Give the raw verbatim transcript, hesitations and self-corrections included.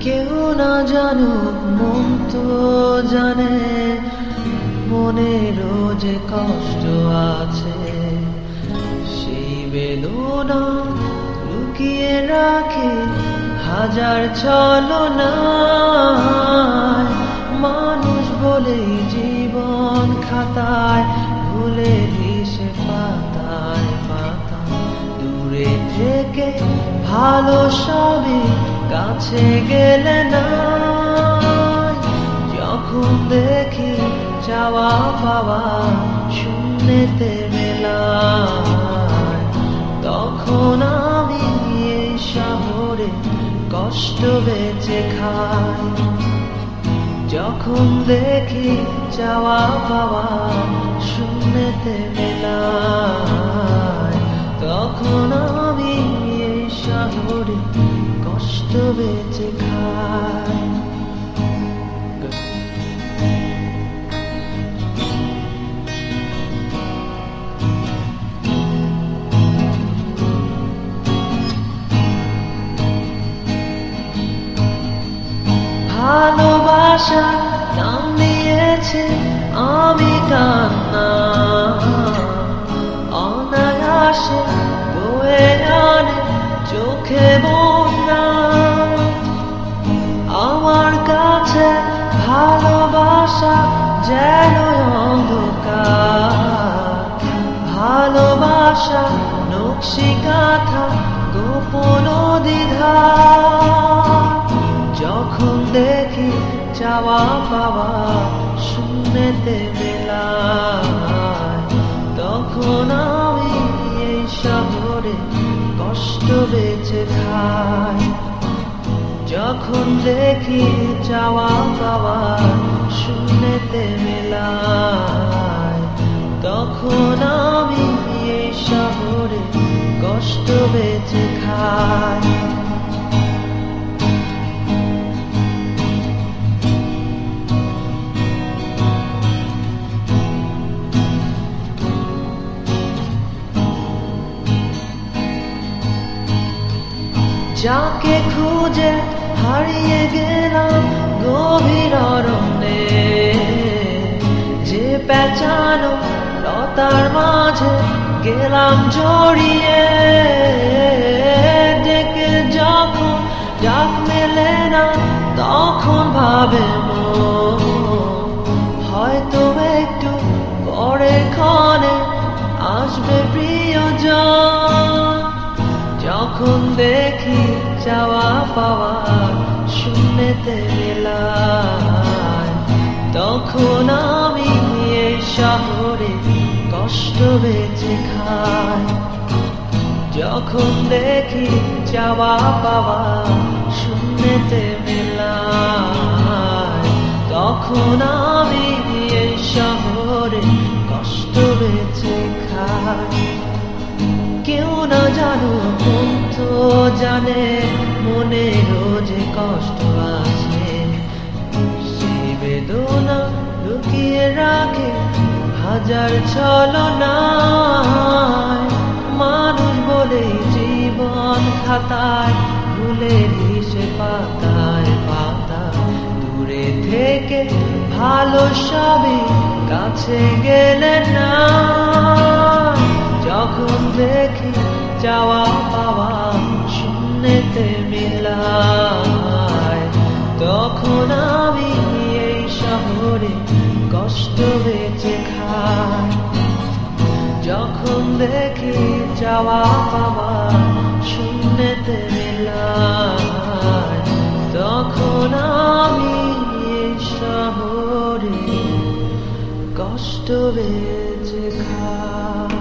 কেউ না জানুক মন তো জানে মনেরও যে কষ্ট আছে, সেই বেদনা লুকিয়ে রাখে হাজার ছলনায়। মানুষ বলে জীবন খাতায় ভুলে সে পাতায় পাতায়, দূরে থেকে ভালো সবই কাছে গেলে না। যখন দেখি চাওয়া পাওয়া শূন্যতে মেলায়, তখন আমি এই শহরে কষ্ট বেঁচে খাই। যখন দেখি চাওয়া পাওয়া শূন্যতে মেলায়, তখন আমি এই শহরে কষ্ট বেঁচে খাই। ভালোবাসা নাম দিয়েছে আমি কান্না, অনায়াসে বয়ে আনে চোখে বন্যা। আমার কাছে ভালোবাসা যেন অন্ধকার, ভালোবাসা নকশি কাঁথা গোপন দ্বিধা। যখন দেখি চাওয়া পাওয়া শূন্যতে মেলায়, তখন আমি এই শহরে কষ্ট বেঁচে খাই। যখন দেখি চাওয়া পাওয়া শূন্যতে মেলায়, তখন আমি এই শহরে কষ্ট বেঁচে খাই। যাকে খুঁজে হারিয়ে গেলাম গভীর অরণ্যে, যে পেঁচানো লতার মাঝে গেলাম জড়িয়ে। ডেকে যখন ডাক মেলে না, তখন ভাবে মন হয়তো একটু পরে ক্ষণে আসবে প্রিয়জন। যখন দেখি চাওয়া পাওয়া শূন্যতে মেলায়, তখন আমি এই শহরে কষ্ট বেঁচে খাই। যখন দেখি চাওয়া পাওয়া শূন্যতে মেলায়, তখন আমি এই শহরে কষ্ট বেঁচে খাই। কেউ না জানো মন তো জানে মনেরও যে কষ্ট আছে, সেই বেদনা লুকিয়ে রাখে হাজার ছলনায়। মানুষ বলে জীবন খাতায় ভুলে সে পাতায় পাতায়, দূরে থেকে ভালো সবই কাছে গেলে না। যখন দেখি চাওয়া পাওয়া শূন্যতে মেলায়, তখন আমি এই শহরে কষ্ট বেঁচে খাই। যখন দেখি চাওয়া পাওয়া শূন্যতে মেলায়, তখন আমি এই শহরে কষ্ট বেঁচে খাই।